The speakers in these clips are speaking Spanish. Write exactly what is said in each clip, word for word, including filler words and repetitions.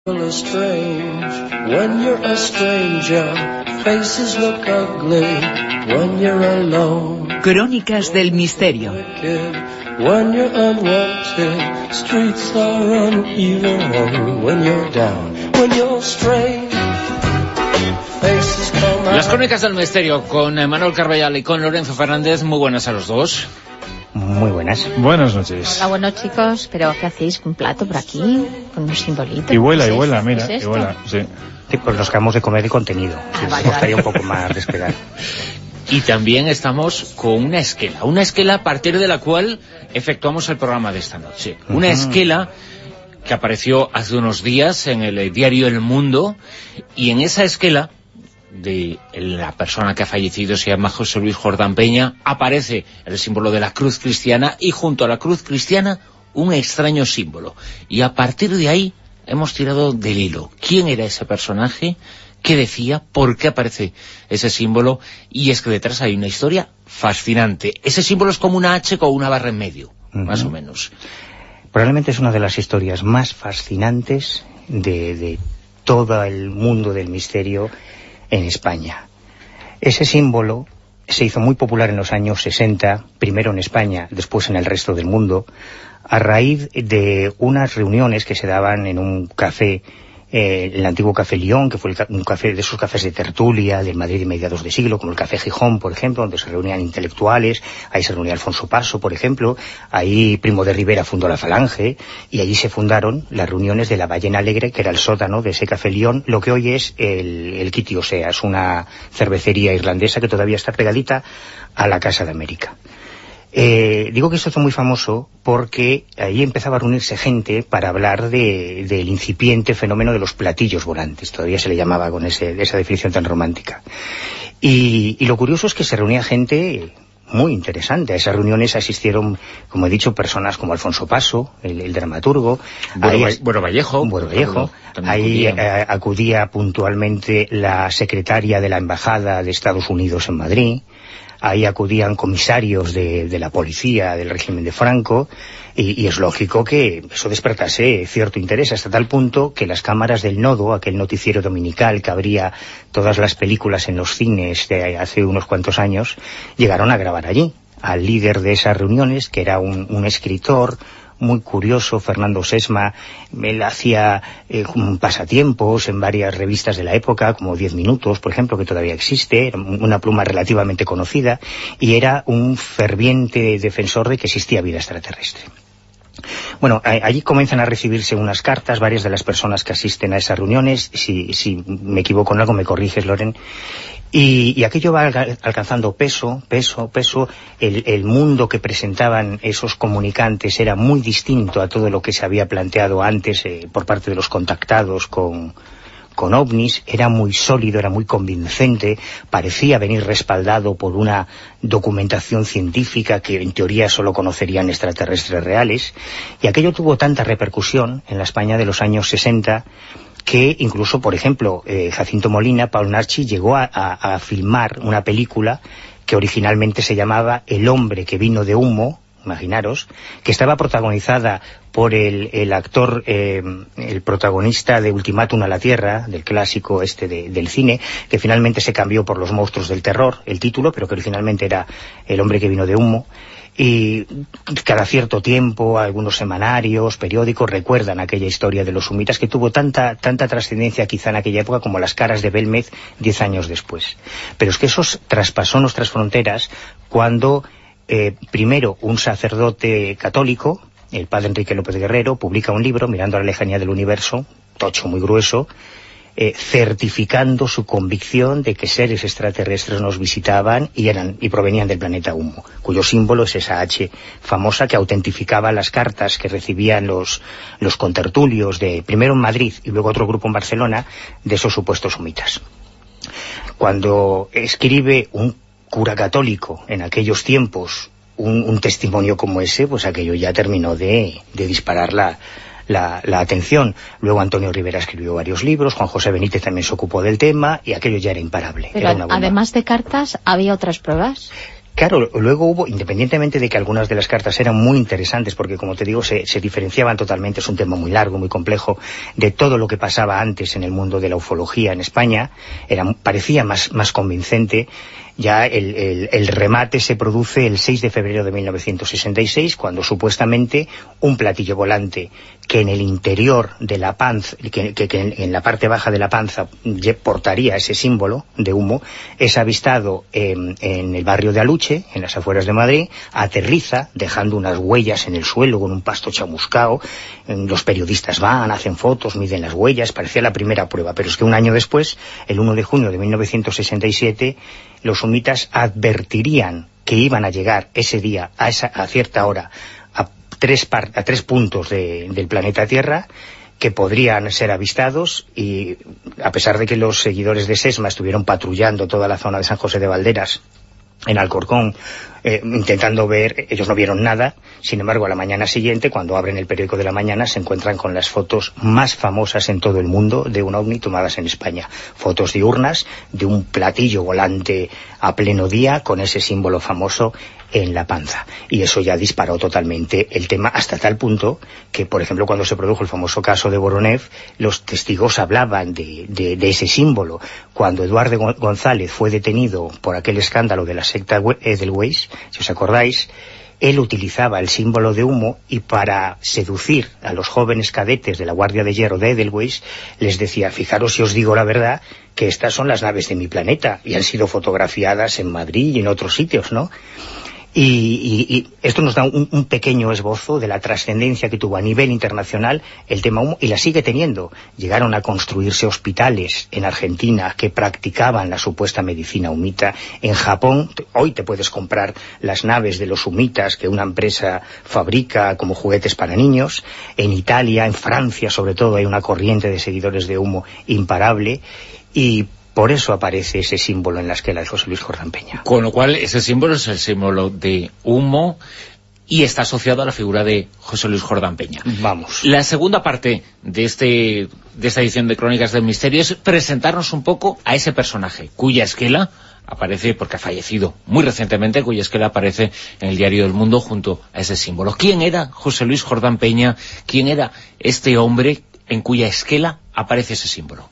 When you're a stranger, faces look ugly when you're alone. Crónicas del misterio. When you're unwanted, streets are uneven when you're down, when you're strange. Las crónicas del misterio con Manuel Carballal y con Lorenzo Fernández. Muy buenas a los dos. Muy buenas. Buenas noches. Hola, buenos chicos, pero ¿qué hacéis con un plato por aquí? Con un simbolito. Y vuela, y es vuela, esto? mira, ¿Es y vuela, sí. Sí, pues nos acabamos de comer de contenido. Ah, sí, vale, me gustaría vale. un poco más despegar. Y también estamos con una esquela, una esquela a partir de la cual efectuamos el programa de esta noche. Uh-huh. Una esquela que apareció hace unos días en el diario El Mundo, y en esa esquela de la persona que ha fallecido, se llama José Luis Jordán Peña, aparece el símbolo de la cruz cristiana y junto a la cruz cristiana un extraño símbolo. Y a partir de ahí hemos tirado del hilo. ¿Quién era ese personaje? ¿Qué decía? ¿Por qué aparece ese símbolo? Y es que detrás hay una historia fascinante. Ese símbolo es como una H con una barra en medio, uh-huh. más o menos. Probablemente es una de las historias más fascinantes de, de todo el mundo del misterio en España. Ese símbolo se hizo muy popular en los años sesenta, primero en España, después en el resto del mundo, a raíz de unas reuniones que se daban en un café, eh, el antiguo Café León, que fue el, un café de esos cafés de tertulia del Madrid de mediados de siglo, como el Café Gijón, por ejemplo, donde se reunían intelectuales. Ahí se reunía Alfonso Paso, por ejemplo, ahí Primo de Rivera fundó la Falange, y allí se fundaron las reuniones de la Ballena Alegre, que era el sótano de ese Café León, lo que hoy es el, el Kitty Osea, es una cervecería irlandesa que todavía está pegadita a la Casa de América. Eh, digo que esto fue muy famoso porque ahí empezaba a reunirse gente para hablar de, del incipiente fenómeno de los platillos volantes, todavía se le llamaba con ese, esa definición tan romántica. Y, y lo curioso es que se reunía gente muy interesante. A esas reuniones asistieron, como he dicho, personas como Alfonso Paso, el, el dramaturgo. Bueno, ahí, bueno Vallejo. Bueno Vallejo. Ahí acudía. acudía puntualmente la secretaria de la Embajada de Estados Unidos en Madrid. Ahí acudían comisarios de, de la policía del régimen de Franco, y, y es lógico que eso despertase cierto interés, hasta tal punto que las cámaras del Nodo, aquel noticiero dominical que abría todas las películas en los cines de hace unos cuantos años, llegaron a grabar allí al líder de esas reuniones, que era un, un escritor muy curioso, Fernando Sesma. Él hacía eh, pasatiempos en varias revistas de la época, como Diez Minutos, por ejemplo, que todavía existe, era una pluma relativamente conocida, y era un ferviente defensor de que existía vida extraterrestre. Bueno, allí comienzan a recibirse unas cartas, varias de las personas que asisten a esas reuniones. Si, si me equivoco en algo me corriges, Loren. Y, y aquello va alcanzando peso, peso, peso. El, el mundo que presentaban esos comunicantes era muy distinto a todo lo que se había planteado antes eh, por parte de los contactados con, con ovnis. Era muy sólido, era muy convincente, parecía venir respaldado por una documentación científica que en teoría solo conocerían extraterrestres reales. Y aquello tuvo tanta repercusión en la España de los años sesenta que incluso, por ejemplo, eh, Jacinto Molina, Paul Narchi, llegó a, a, a filmar una película que originalmente se llamaba El hombre que vino de humo, imaginaros, que estaba protagonizada por el, el actor, eh, el protagonista de Ultimátum a la Tierra, del clásico este de, del cine, que finalmente se cambió por Los monstruos del terror, el título, pero que originalmente era El hombre que vino de humo. Y cada cierto tiempo algunos semanarios, periódicos recuerdan aquella historia de los sumitas que tuvo tanta tanta trascendencia quizá en aquella época como Las caras de Belmez diez años después. Pero es que eso traspasó nuestras fronteras cuando eh, primero un sacerdote católico, el padre Enrique López Guerrero, publica un libro, Mirando a la lejanía del universo, tocho, muy grueso, Eh, certificando su convicción de que seres extraterrestres nos visitaban y eran y provenían del planeta Humo, cuyo símbolo es esa H famosa que autentificaba las cartas que recibían los, los contertulios, de primero en Madrid y luego otro grupo en Barcelona, de esos supuestos humitas. Cuando escribe un cura católico en aquellos tiempos un, un testimonio como ese, pues aquello ya terminó de, de disparar la La, la atención. Luego Antonio Rivera escribió varios libros, Juan José Benítez también se ocupó del tema, y aquello ya era imparable. Pero era una bomba. Además de cartas, ¿había otras pruebas? Claro, luego hubo, independientemente de que algunas de las cartas eran muy interesantes, porque como te digo, se, se diferenciaban totalmente, es un tema muy largo, muy complejo, de todo lo que pasaba antes en el mundo de la ufología en España, era, parecía más, más convincente. Ya el, el, el remate se produce el seis de febrero de mil novecientos sesenta y seis, cuando supuestamente un platillo volante que en el interior de la panza, que, que, que en la parte baja de la panza portaría ese símbolo de humo, es avistado en, en el barrio de Aluche, en las afueras de Madrid, aterriza, dejando unas huellas en el suelo con un pasto chamuscao. Los periodistas van, hacen fotos, miden las huellas, parecía la primera prueba, pero es que un año después, el uno de junio de mil novecientos sesenta y siete, los humitas advertirían que iban a llegar ese día, a, esa, a cierta hora, a tres, par, a tres puntos de, del planeta Tierra, que podrían ser avistados, y a pesar de que los seguidores de SESMA estuvieron patrullando toda la zona de San José de Valderas, en Alcorcón, eh, intentando ver, ellos no vieron nada. Sin embargo, a la mañana siguiente, cuando abren el periódico de la mañana, se encuentran con las fotos más famosas en todo el mundo de un ovni tomadas en España. Fotos diurnas de un platillo volante a pleno día con ese símbolo famoso en la panza. Y eso ya disparó totalmente el tema, hasta tal punto que, por ejemplo, cuando se produjo el famoso caso de Voronev, los testigos hablaban de, de, de ese símbolo. Cuando Eduardo González fue detenido por aquel escándalo de la secta Edelweiss, si os acordáis, él utilizaba el símbolo de humo, y para seducir a los jóvenes cadetes de la Guardia de Hierro de Edelweiss les decía: fijaros si os digo la verdad, que estas son las naves de mi planeta, y han sido fotografiadas en Madrid y en otros sitios, ¿no? Y, y, y esto nos da un, un pequeño esbozo de la trascendencia que tuvo a nivel internacional el tema humo, y la sigue teniendo. Llegaron a construirse hospitales en Argentina que practicaban la supuesta medicina humita. En Japón, hoy te puedes comprar las naves de los humitas que una empresa fabrica como juguetes para niños. En Italia, en Francia sobre todo, hay una corriente de seguidores de humo imparable, y por eso aparece ese símbolo en la esquela de José Luis Jordán Peña. Con lo cual, ese símbolo es el símbolo de humo y está asociado a la figura de José Luis Jordán Peña. Vamos. La segunda parte de este de esta edición de Crónicas del Misterio es presentarnos un poco a ese personaje, cuya esquela aparece, porque ha fallecido muy recientemente, cuya esquela aparece en el Diario del Mundo junto a ese símbolo. ¿Quién era José Luis Jordán Peña? ¿Quién era este hombre en cuya esquela aparece ese símbolo?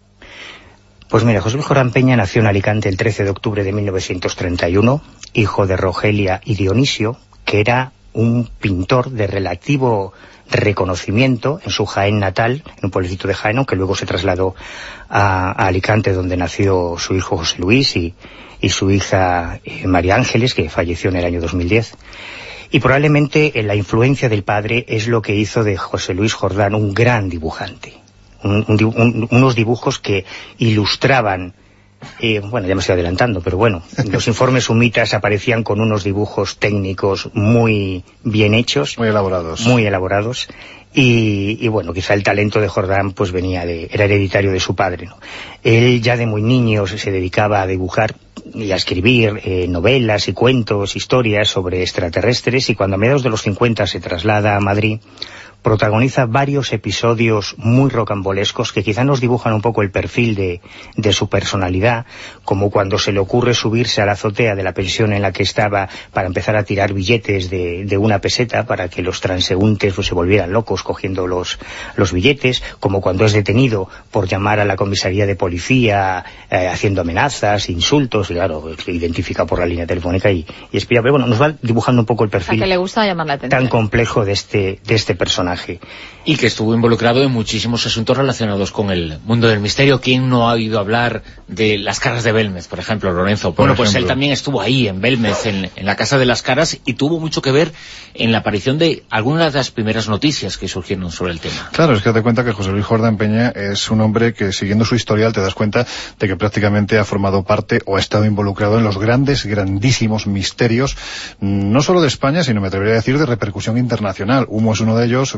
Pues mira, José Luis Jordán Peña nació en Alicante el trece de octubre de mil novecientos treinta y uno, hijo de Rogelia y Dionisio, que era un pintor de relativo reconocimiento en su Jaén natal, en un pueblecito de Jaén, que luego se trasladó a, a Alicante, donde nació su hijo José Luis y, y su hija eh, María Ángeles, que falleció en el año dos mil diez. Y probablemente eh, la influencia del padre es lo que hizo de José Luis Jordán un gran dibujante. Un, un, un, unos dibujos que ilustraban, eh, bueno, ya me estoy adelantando, pero bueno, los informes humitas aparecían con unos dibujos técnicos muy bien hechos, muy elaborados, muy elaborados, y, y bueno, quizá el talento de Jordán pues venía de, era hereditario de su padre, ¿no? Él ya de muy niño se dedicaba a dibujar y a escribir eh, novelas y cuentos, historias sobre extraterrestres, y cuando a mediados de los cincuenta se traslada a Madrid, protagoniza varios episodios muy rocambolescos que quizá nos dibujan un poco el perfil de, de su personalidad, como cuando se le ocurre subirse a la azotea de la pensión en la que estaba para empezar a tirar billetes de, de una peseta para que los transeúntes pues, se volvieran locos cogiendo los, los billetes, como cuando es detenido por llamar a la comisaría de policía eh, haciendo amenazas, insultos, y claro, se identifica por la línea telefónica y, y espía, pero bueno, nos va dibujando un poco el perfil que le gusta llamar la atención, tan complejo de este, de este personaje. Y que estuvo involucrado en muchísimos asuntos relacionados con el mundo del misterio. ¿Quién no ha oído hablar de las caras de Belmez, por ejemplo, Lorenzo? Bueno, pues él también estuvo ahí, en Belmez, en, en la Casa de las Caras, y tuvo mucho que ver en la aparición de algunas de las primeras noticias que surgieron sobre el tema. Claro, es que te cuenta que José Luis Jordán Peña es un hombre que, siguiendo su historial, te das cuenta de que prácticamente ha formado parte o ha estado involucrado en los grandes, grandísimos misterios, no solo de España, sino me atrevería a decir de repercusión internacional. Humo es uno de ellos,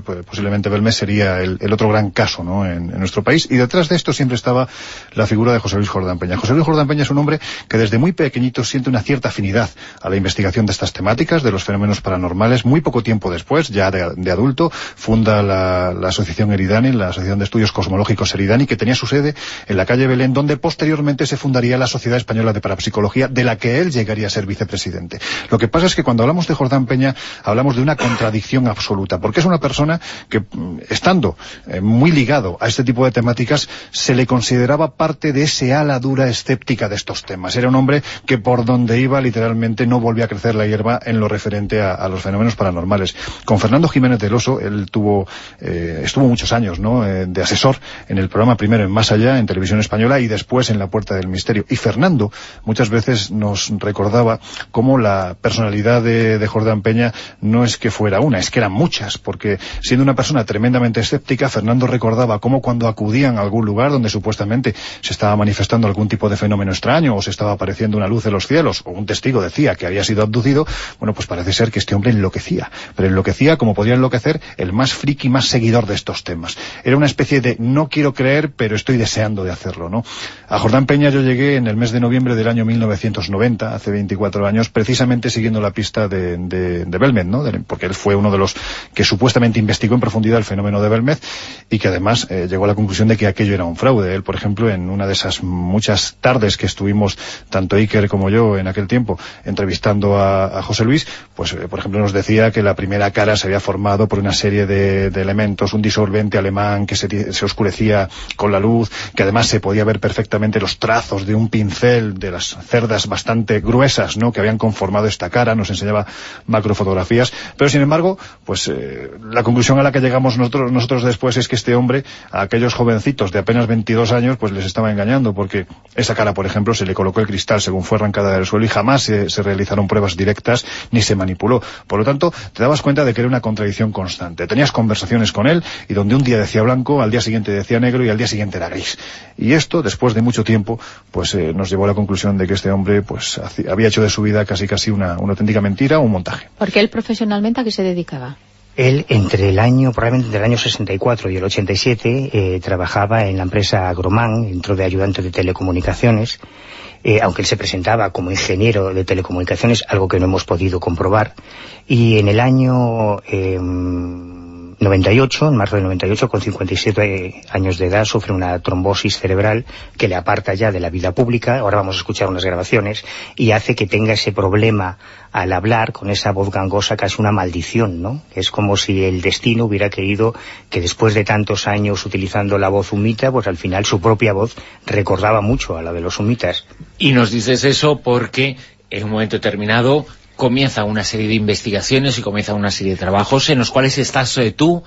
pues, posiblemente Belmez sería el, el otro gran caso, ¿no?, en, en nuestro país. Y detrás de esto siempre estaba la figura de José Luis Jordán Peña. José Luis Jordán Peña es un hombre que desde muy pequeñito siente una cierta afinidad a la investigación de estas temáticas, de los fenómenos paranormales. Muy poco tiempo después, ya de, de adulto, funda la, la asociación Eridani, la Asociación de Estudios Cosmológicos Eridani, que tenía su sede en la calle Belén, donde posteriormente se fundaría la Sociedad Española de Parapsicología, de la que él llegaría a ser vicepresidente. Lo que pasa es que cuando hablamos de Jordán Peña, hablamos de una contradicción absoluta, porque es una persona que, estando eh, muy ligado a este tipo de temáticas, se le consideraba parte de ese ala dura escéptica de estos temas. Era un hombre que por donde iba, literalmente, no volvía a crecer la hierba en lo referente a, a los fenómenos paranormales. Con Fernando Jiménez del Oso, él tuvo, eh, estuvo muchos años, ¿no?, eh, de asesor en el programa, primero en Más Allá, en Televisión Española, y después en La Puerta del Misterio. Y Fernando muchas veces nos recordaba cómo la personalidad de, de Jordán Peña no es que fuera una, es que eran muchas, porque siendo una persona tremendamente escéptica, Fernando recordaba cómo cuando acudían a algún lugar donde supuestamente se estaba manifestando algún tipo de fenómeno extraño, o se estaba apareciendo una luz de los cielos, o un testigo decía que había sido abducido, bueno, pues parece ser que este hombre enloquecía, pero enloquecía como podía enloquecer el más friki, más seguidor de estos temas. Era una especie de no quiero creer, pero estoy deseando de hacerlo, ¿no? A Jordán Peña yo llegué en el mes de noviembre del año mil novecientos noventa, hace veinticuatro años, precisamente siguiendo la pista de, de, de Belmez, ¿no?, de, porque él fue uno de los que supuestamente investigó en profundidad el fenómeno de Belmez, y que además eh, llegó a la conclusión de que aquello era un fraude. Él, por ejemplo, en una de esas muchas tardes que estuvimos, tanto Iker como yo en aquel tiempo, entrevistando a, a José Luis, pues eh, por ejemplo nos decía que la primera cara se había formado por una serie de, de elementos, un disolvente alemán que se, se oscurecía con la luz, que además se podía ver perfectamente los trazos de un pincel de las cerdas bastante gruesas, ¿no?, que habían conformado esta cara. Nos enseñaba macrofotografías, pero sin embargo, pues eh, la conclusión a la que llegamos nosotros, nosotros después es que este hombre, a aquellos jovencitos de apenas veintidós años, pues les estaba engañando, porque esa cara, por ejemplo, se le colocó el cristal según fue arrancada del suelo y jamás se, se realizaron pruebas directas ni se manipuló. Por lo tanto, te dabas cuenta de que era una contradicción constante. Tenías conversaciones con él y donde un día decía blanco, al día siguiente decía negro y al día siguiente era gris. Y esto, después de mucho tiempo, pues eh, nos llevó a la conclusión de que este hombre pues había hecho de su vida casi casi una, una auténtica mentira o un montaje. Porque él profesionalmente, ¿a qué se dedicaba? Él, entre el año, probablemente entre el año sesenta y cuatro y el ochenta y siete, eh, trabajaba en la empresa Agromán, entró de ayudante de telecomunicaciones, eh, aunque él se presentaba como ingeniero de telecomunicaciones, algo que no hemos podido comprobar, y en el año eh, noventa y ocho, en marzo del noventa y ocho, con cincuenta y siete años de edad, sufre una trombosis cerebral que le aparta ya de la vida pública. Ahora vamos a escuchar unas grabaciones, y hace que tenga ese problema al hablar, con esa voz gangosa, casi una maldición, ¿no? Es como si el destino hubiera querido que después de tantos años utilizando la voz humita, pues al final su propia voz recordaba mucho a la de los humitas. Y nos dices eso porque en un momento determinado comienza una serie de investigaciones y comienza una serie de trabajos en los cuales estás eh, tú,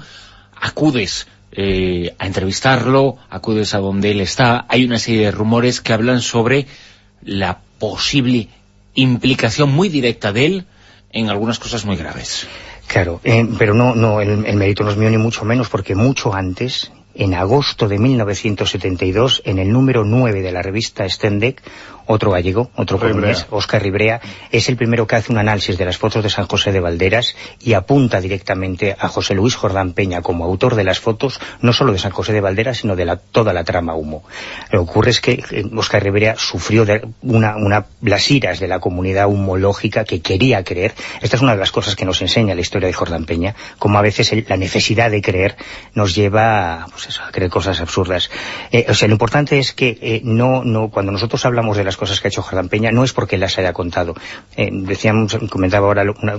acudes eh, a entrevistarlo, acudes a donde él está. Hay una serie de rumores que hablan sobre la posible implicación muy directa de él en algunas cosas muy graves. Claro, eh, pero no, no el, el mérito no es mío ni mucho menos, porque mucho antes, en agosto de mil novecientos setenta y dos, en el número nueve de la revista Stendek, otro gallego, otro colombiano, Óscar Ribrea, es el primero que hace un análisis de las fotos de San José de Valderas y apunta directamente a José Luis Jordán Peña como autor de las fotos, no solo de San José de Valderas, sino de la, toda la trama Humo. Lo que ocurre es que eh, Óscar Ribrea sufrió de una, una, las iras de la comunidad humológica que quería creer. Esta es una de las cosas que nos enseña la historia de Jordán Peña, como a veces el, la necesidad de creer nos lleva a, pues eso, a creer cosas absurdas. Eh, o sea, lo importante es que eh, no, no, cuando nosotros hablamos de las cosas que ha hecho Jordán Peña, no es porque las haya contado. Eh, decíamos, comentaba ahora una,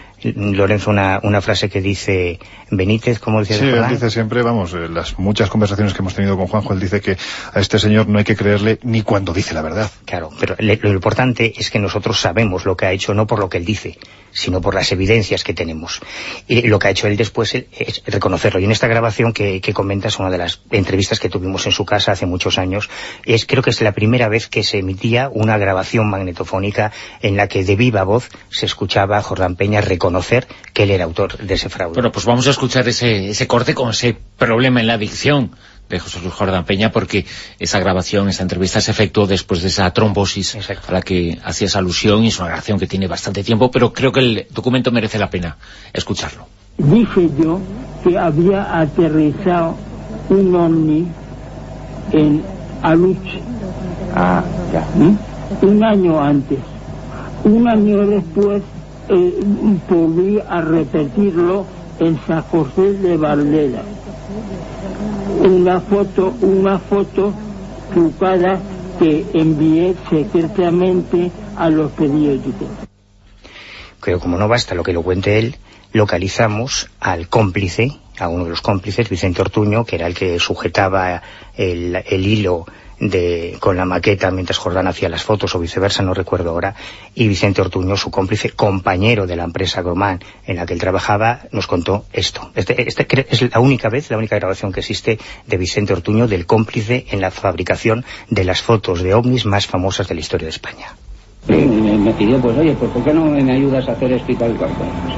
Lorenzo una, una frase que dice Benítez, ¿cómo decía? Sí, él dice siempre, vamos, eh, las muchas conversaciones que hemos tenido con Juanjo, él dice que a este señor no hay que creerle ni cuando dice la verdad. Claro, pero le, lo importante es que nosotros sabemos lo que ha hecho, no por lo que él dice, sino por las evidencias que tenemos. Y lo que ha hecho él después es reconocerlo. Y en esta grabación que, que comentas, una de las entrevistas que tuvimos en su casa hace muchos años, es creo que es la primera vez que se emitía una grabación magnetofónica en la que de viva voz se escuchaba a Jordán Peña reconocer que él era autor de ese fraude. Bueno, pues vamos a escuchar ese, ese corte con ese problema en la adicción de José Luis Jordán Peña, porque esa grabación, esa entrevista se efectuó después de esa trombosis. Exacto. A la que hacías alusión, y es una grabación que tiene bastante tiempo, pero creo que el documento merece la pena escucharlo. dije yo que había aterrizado un ovni en Aluche. Ah, ya. ¿Mm? Un año antes. Un año después eh, volví a repetirlo en San José de Valdera. Una foto, una foto trucada que envié secretamente a los periódicos. Pero como no basta lo que lo cuente él, localizamos al cómplice, a uno de los cómplices, Vicente Ortuño, que era el que sujetaba el, el hilo de, con la maqueta mientras Jordán hacía las fotos, o viceversa, no recuerdo ahora, y Vicente Ortuño, su cómplice, compañero de la empresa Gromán en la que él trabajaba, nos contó esto. Este, este es la única vez, la única grabación que existe de Vicente Ortuño, del cómplice en la fabricación de las fotos de ovnis más famosas de la historia de España. Me, me pidió, pues oye, pues ¿por qué no me ayudas a hacer esto y tal y cual?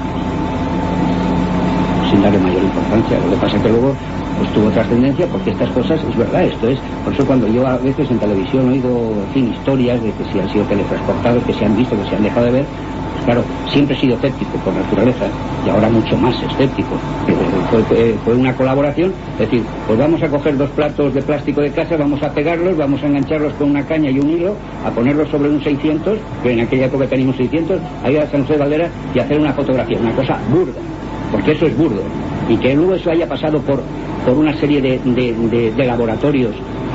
Sin darle mayor importancia. Lo que pasa es que luego pues tuvo trascendencia, porque estas cosas, es verdad, esto es, por eso cuando yo a veces en televisión he oído, en fin, historias de que si han sido teletransportados, que se han visto, que se han dejado de ver, pues claro, siempre he sido escéptico por naturaleza, y ahora mucho más escéptico. Eh, fue, fue, fue una colaboración, es decir, pues vamos a coger dos platos de plástico de casa, vamos a pegarlos, vamos a engancharlos con una caña y un hilo, a ponerlos sobre un seiscientos, que en aquella época teníamos seiscientos, a ir a San José de Valdera y hacer una fotografía, una cosa burda, porque eso es burdo, y que luego eso haya pasado por por una serie de, de, de, de laboratorios,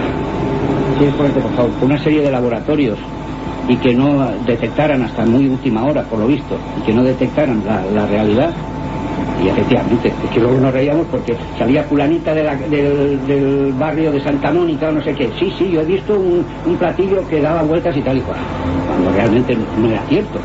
sí, por favor, por una serie de laboratorios, y que no detectaran hasta muy última hora, por lo visto, y que no detectaran la, la realidad. Y efectivamente, es que luego nos reíamos porque salía fulanita de la, del, del barrio de Santa Mónica o no sé qué. Sí, sí, yo he visto un, un platillo que daba vueltas y tal y cual, cuando realmente no era cierto.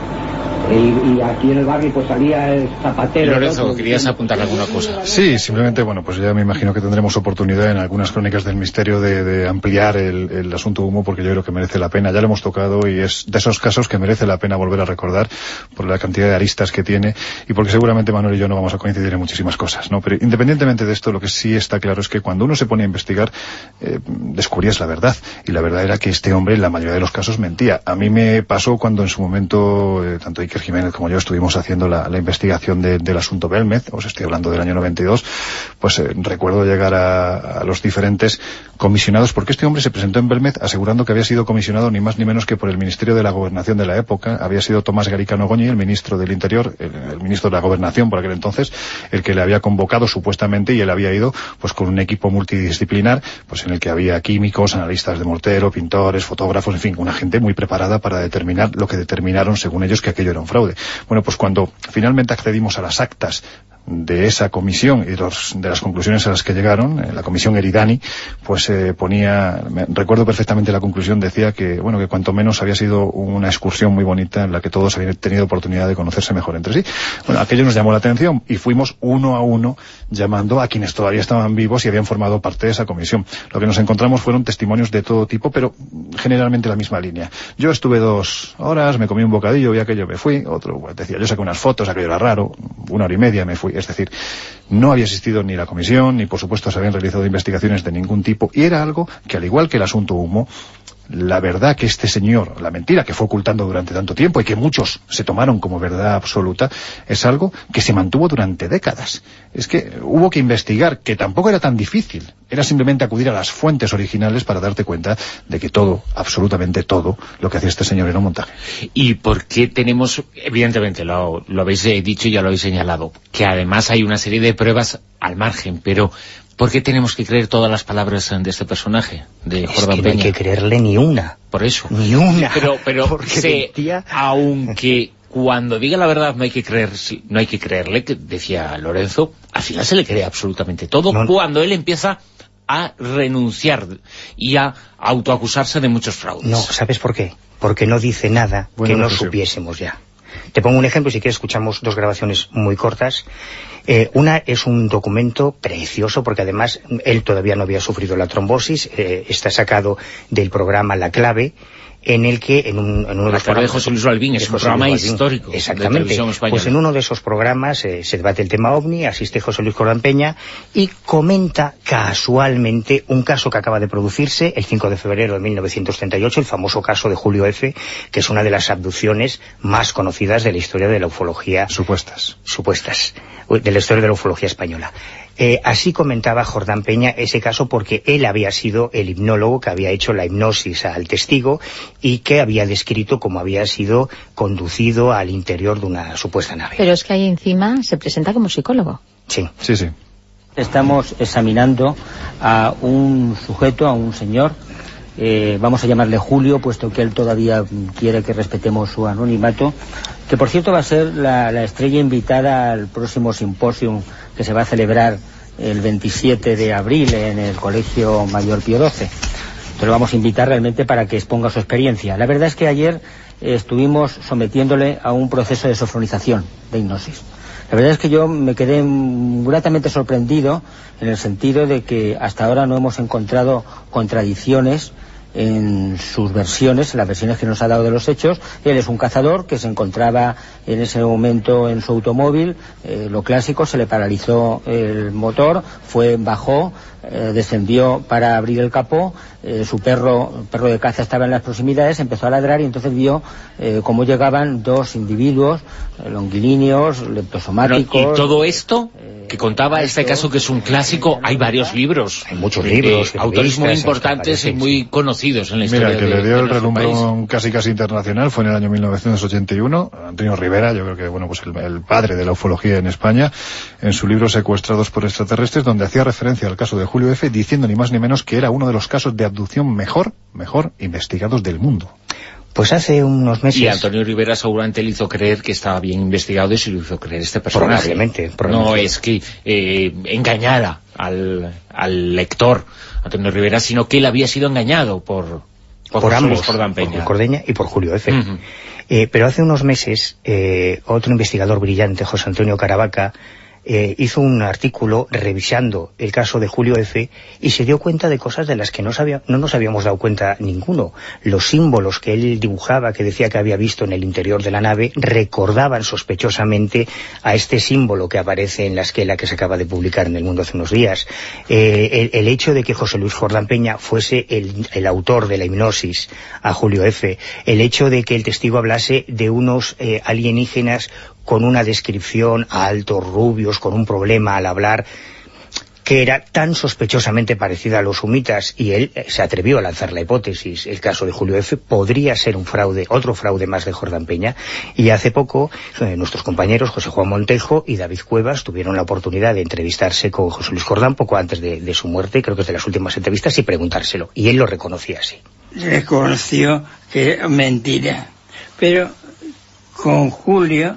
Y, y aquí en el barrio pues salía el zapatero. Lorenzo, ¿querías apuntar alguna cosa? Sí, simplemente, bueno, pues ya me imagino que tendremos oportunidad en algunas crónicas del misterio de, de ampliar el, el asunto humo, porque yo creo que merece la pena. Ya lo hemos tocado y es de esos casos que merece la pena volver a recordar por la cantidad de aristas que tiene y porque seguramente Manuel y yo no vamos a coincidir en muchísimas cosas, ¿no? Pero independientemente de esto, lo que sí está claro es que cuando uno se pone a investigar, eh, descubrías la verdad, y la verdad era que este hombre en la mayoría de los casos mentía. A mí me pasó cuando en su momento, eh, tanto Iker Jiménez como yo estuvimos haciendo la, la investigación de, del asunto Belmez, os estoy hablando del año noventa y dos, pues eh, recuerdo llegar a, a los diferentes comisionados, porque este hombre se presentó en Belmez asegurando que había sido comisionado ni más ni menos que por el Ministerio de la Gobernación de la época. Había sido Tomás Garicano Goñi, el ministro del Interior, el, el ministro de la Gobernación por aquel entonces, el que le había convocado supuestamente, y él había ido pues con un equipo multidisciplinar, pues en el que había químicos, analistas de mortero, pintores, fotógrafos, en fin, una gente muy preparada para determinar lo que determinaron según ellos que aquello era un fraude. Bueno, pues cuando finalmente accedimos a las actas de esa comisión y los, de las conclusiones a las que llegaron, eh, la comisión Eridani, pues eh, ponía, me, recuerdo perfectamente la conclusión, decía que, bueno, que cuanto menos había sido una excursión muy bonita en la que todos habían tenido oportunidad de conocerse mejor entre sí. Bueno, aquello nos llamó la atención y fuimos uno a uno llamando a quienes todavía estaban vivos y habían formado parte de esa comisión. Lo que nos encontramos fueron testimonios de todo tipo, pero generalmente la misma línea. Yo estuve dos horas, me comí un bocadillo, vi aquello, me fui. Otro pues, decía, yo saqué unas fotos, aquello era raro, una hora y media me fui. Es decir, no había existido ni la comisión, ni por supuesto se habían realizado investigaciones de ningún tipo, y era algo que, al igual que el asunto humo, la verdad que este señor, la mentira que fue ocultando durante tanto tiempo y que muchos se tomaron como verdad absoluta, es algo que se mantuvo durante décadas. Es que hubo que investigar, que tampoco era tan difícil, era simplemente acudir a las fuentes originales para darte cuenta de que todo, absolutamente todo, lo que hacía este señor era un montaje. ¿Y por qué tenemos, evidentemente, lo, lo habéis dicho y ya lo habéis señalado, que además hay una serie de pruebas al margen, pero ¿por qué tenemos que creer todas las palabras de este personaje, de Jordán Peña? Peña? No hay que creerle ni una. Por eso. Ni una. Pero, pero se, mentía... aunque cuando diga la verdad no hay que creer, no hay que creerle, que decía Lorenzo, al final se le cree absolutamente todo, no, cuando él empieza a renunciar y a autoacusarse de muchos fraudes. No, ¿sabes por qué? Porque no dice nada bueno, que no supiésemos ya. Te pongo un ejemplo, si quieres escuchamos dos grabaciones muy cortas. Eh, una es un documento precioso, porque además él todavía no había sufrido la trombosis, eh, está sacado del programa La Clave, en el que en, un, en uno de los programas de José Luis Balbín, es un programa histórico, exactamente, de televisión española. Pues en uno de esos programas eh, se debate el tema OVNI, asiste José Luis Jordán Peña y comenta casualmente un caso que acaba de producirse el cinco de febrero de mil novecientos treinta y ocho, el famoso caso de Julio F., que es una de las abducciones más conocidas de la historia de la ufología. Supuestas. Supuestas. De la la historia de la ufología española. Eh, así comentaba Jordán Peña ese caso porque él había sido el hipnólogo que había hecho la hipnosis al testigo y que había descrito cómo había sido conducido al interior de una supuesta nave. Pero es que ahí encima se presenta como psicólogo. Sí. Sí, sí. Estamos examinando a un sujeto, a un señor, eh, vamos a llamarle Julio, puesto que él todavía quiere que respetemos su anonimato, que por cierto va a ser la, la estrella invitada al próximo simposium que se va a celebrar el veintisiete de abril en el Colegio Mayor Pío doce. Entonces lo vamos a invitar realmente para que exponga su experiencia. La verdad es que ayer eh, estuvimos sometiéndole a un proceso de sofronización, de hipnosis. La verdad es que yo me quedé gratamente sorprendido en el sentido de que hasta ahora no hemos encontrado contradicciones en sus versiones, en las versiones que nos ha dado de los hechos. Él es un cazador que se encontraba en ese momento en su automóvil, eh, lo clásico, se le paralizó el motor, fue, bajó, eh, descendió para abrir el capó, eh, su perro, perro de caza estaba en las proximidades, empezó a ladrar y entonces vio eh, cómo llegaban dos individuos eh, longilíneos, leptosomáticos. Bueno, y todo esto que contaba este caso, que es un clásico, hay varios libros. Hay muchos libros. Eh, autores muy importantes y muy conocidos en la historia. Mira, que de, le dio de el relumbrón país. casi casi internacional fue en el año mil novecientos ochenta y uno. Antonio Rivera, yo creo que bueno pues el, el padre de la ufología en España, en su libro Secuestrados por extraterrestres, donde hacía referencia al caso de Julio F., diciendo ni más ni menos que era uno de los casos de abducción mejor, mejor investigados del mundo. Pues hace unos meses... Y Antonio Rivera seguramente le hizo creer que estaba bien investigado y se lo hizo creer este personaje. Probablemente. probablemente. No es que eh, engañara al, al lector Antonio Rivera, sino que él había sido engañado por, por, por ambos, Jordán Peña. por Cordeña y por Julio F. Uh-huh. eh, pero hace unos meses, eh, otro investigador brillante, José Antonio Caravaca, Eh, hizo un artículo revisando el caso de Julio F. y se dio cuenta de cosas de las que no, sabía, no nos habíamos dado cuenta ninguno. Los símbolos que él dibujaba, que decía que había visto en el interior de la nave, recordaban sospechosamente a este símbolo que aparece en la esquela que se acaba de publicar en El Mundo hace unos días. Eh, el, el hecho de que José Luis Jordán Peña fuese el, el autor de la hipnosis a Julio F., el hecho de que el testigo hablase de unos eh, alienígenas con una descripción altos, rubios, con un problema al hablar, que era tan sospechosamente parecida a los sumitas, y él se atrevió a lanzar la hipótesis, el caso de Julio F. podría ser un fraude, otro fraude más de Jordán Peña, y hace poco eh, nuestros compañeros José Juan Montejo y David Cuevas tuvieron la oportunidad de entrevistarse con José Luis Jordán poco antes de, de su muerte, creo que es de las últimas entrevistas, y preguntárselo, y él lo reconocía así. Reconoció que era mentira, pero con Julio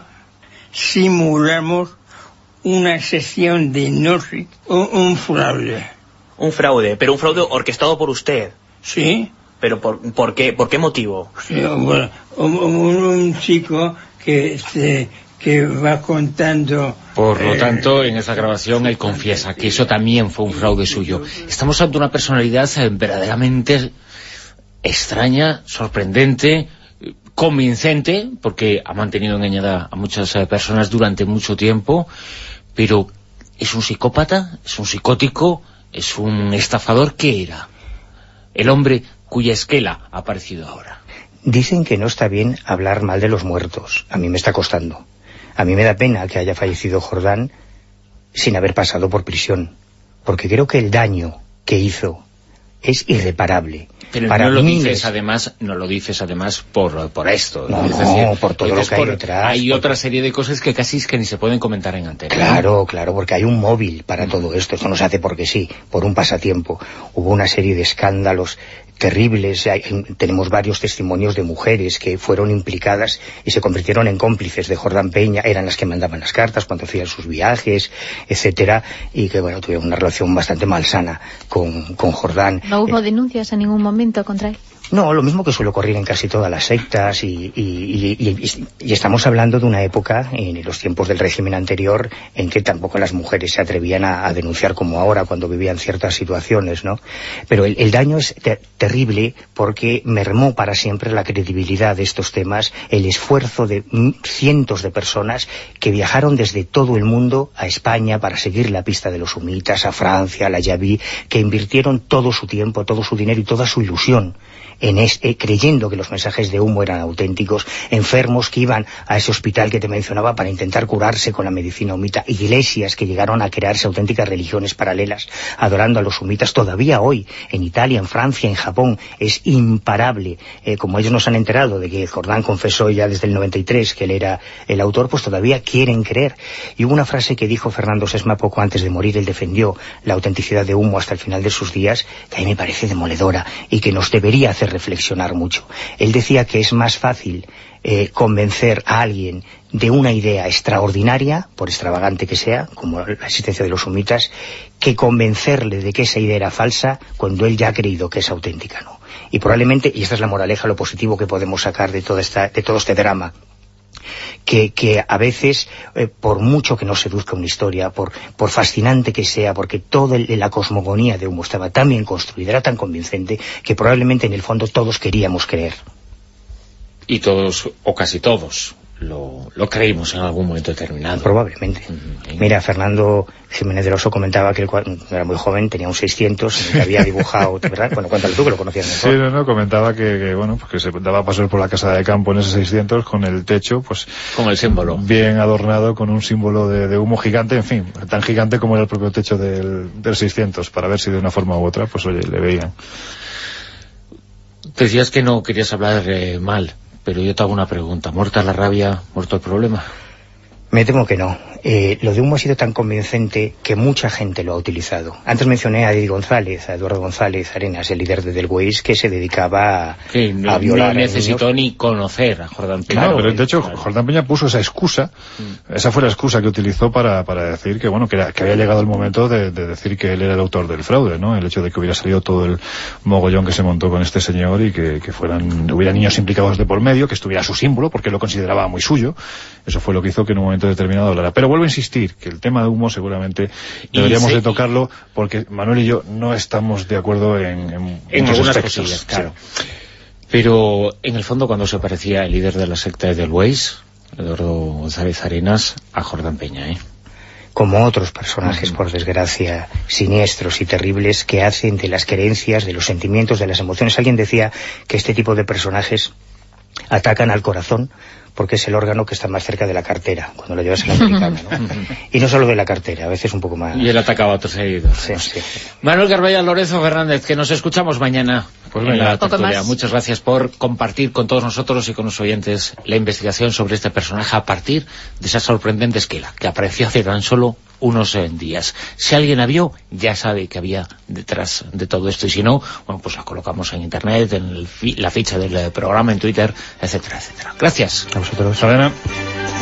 simulamos una sesión de hipnosis, un, un fraude. Un fraude, pero un fraude orquestado por usted. ¿Sí? ¿Pero por, por qué? ¿Por qué motivo? Sí, bueno, un, un, un chico que se... que va contando... Por lo eh, tanto, en esta grabación él confiesa que eso también fue un fraude suyo. Estamos ante una personalidad verdaderamente extraña, sorprendente, convincente, porque ha mantenido engañada a muchas eh, personas durante mucho tiempo, pero ¿es un psicópata? ¿Es un psicótico? ¿Es un estafador? ¿Qué era? El hombre cuya esquela ha aparecido ahora. Dicen que no está bien hablar mal de los muertos. A mí me está costando. A mí me da pena que haya fallecido Jordán sin haber pasado por prisión, porque creo que el daño que hizo es irreparable. Pero Para no lo miles... dices además, no lo dices además por, por esto. No, es no, decir, por todo lo que hay detrás. Hay por... otra serie de cosas que casi es que ni se pueden comentar en antena. Claro, claro, porque hay un móvil para todo esto. Esto no se hace porque sí, por un pasatiempo. Hubo una serie de escándalos terribles. Hay, tenemos varios testimonios de mujeres que fueron implicadas y se convirtieron en cómplices de Jordán Peña. Eran las que mandaban las cartas cuando hacían sus viajes, etcétera, y que bueno, tuvieron una relación bastante malsana con, con Jordán. ¿No hubo denuncias en ningún momento contra él? No, lo mismo que suele ocurrir en casi todas las sectas, y, y, y, y, y estamos hablando de una época, en los tiempos del régimen anterior, en que tampoco las mujeres se atrevían a, a denunciar como ahora cuando vivían ciertas situaciones, ¿no? Pero el, el daño es ter terrible porque mermó para siempre la credibilidad de estos temas, el esfuerzo de cientos de personas que viajaron desde todo el mundo a España para seguir la pista de los sumitas, a Francia, a la Yaví, que invirtieron todo su tiempo, todo su dinero y toda su ilusión en es, eh, creyendo que los mensajes de humo eran auténticos, enfermos que iban a ese hospital que te mencionaba para intentar curarse con la medicina humita, iglesias que llegaron a crearse auténticas religiones paralelas adorando a los humitas. Todavía hoy en Italia, en Francia, en Japón es imparable, eh, como ellos nos han enterado de que Jordán confesó ya desde el noventa y tres que él era el autor, pues todavía quieren creer. Y hubo una frase que dijo Fernando Sesma poco antes de morir. Él defendió la autenticidad de Humo hasta el final de sus días, que a mí me parece demoledora y que nos debería hacer reflexionar mucho. Él decía que es más fácil eh, convencer a alguien de una idea extraordinaria, por extravagante que sea, como la existencia de los humitas, que convencerle de que esa idea era falsa cuando él ya ha creído que es auténtica, ¿no? Y probablemente, y esta es la moraleja, lo positivo que podemos sacar de toda esta, de todo este drama, que, que a veces, eh, por mucho que nos seduzca una historia, por, por fascinante que sea, porque toda el, la cosmogonía de Humo estaba tan bien construida, era tan convincente, que probablemente en el fondo todos queríamos creer. Y todos, o casi todos, lo, lo creímos en algún momento determinado. Probablemente. Mm-hmm. Mira, Fernando Jiménez del Oso comentaba que él era muy joven, tenía un seiscientos, que había dibujado, ¿verdad? Bueno, cuéntalo tú, que lo conocías mejor. Sí, no, no, comentaba que, que bueno, pues que se daba a pasar por la casa de campo en ese seiscientos con el techo, pues... Con el símbolo. Bien adornado, con un símbolo de, de humo gigante, en fin, tan gigante como era el propio techo del, del seiscientos, para ver si de una forma u otra, pues oye, le veían. Decías que no querías hablar eh, mal, pero yo te hago una pregunta. ¿Muerta la rabia, muerto el problema? Me temo que no. Eh, lo de Humo ha sido tan convincente que mucha gente lo ha utilizado. Antes mencioné a Eddie González, a Eduardo González Arenas, el líder de Delweiss, que se dedicaba a, sí, no, a violar no necesitó a ni conocer a Jordán Peña. Claro, no, pero de hecho claro. Jordán Peña puso esa excusa, mm. esa fue la excusa que utilizó para, para decir que bueno que, era, que había llegado el momento de, de decir que él era el autor del fraude, ¿no? El hecho de que hubiera salido todo el mogollón que se montó con este señor y que, que fueran hubiera niños implicados de por medio, que estuviera su símbolo, porque lo consideraba muy suyo. Eso fue lo que hizo que en un momento determinado hablara. Pero vuelvo a insistir que el tema de Humo seguramente deberíamos sí, de tocarlo, porque Manuel y yo no estamos de acuerdo en, en, en muchos algunas aspectos. Cosillas, claro. Sí. Pero en el fondo, cuando se parecía el líder de la secta de Delweiss, Eduardo González Arenas, a Jordán Peña, ¿eh? Como otros personajes, uh-huh. por desgracia, siniestros y terribles, que hacen de las creencias, de los sentimientos, de las emociones. Alguien decía que este tipo de personajes atacan al corazón, porque es el órgano que está más cerca de la cartera, cuando lo llevas en la americana, ¿no? Y no solo de la cartera, a veces un poco más... Y él atacaba a otros heridos. Sí, sí. Manuel Carballal, Lorenzo Fernández, que nos escuchamos mañana pues en la tertulia. Muchas gracias por compartir con todos nosotros y con los oyentes la investigación sobre este personaje a partir de esa sorprendente esquela que apareció hace tan solo unos eh, días. Si alguien la vio, ya sabe que había detrás de todo esto, y si no, bueno, pues la colocamos en internet, en el fi la ficha del eh, programa, en Twitter, etcétera, etcétera. Gracias. A vosotros. Adena.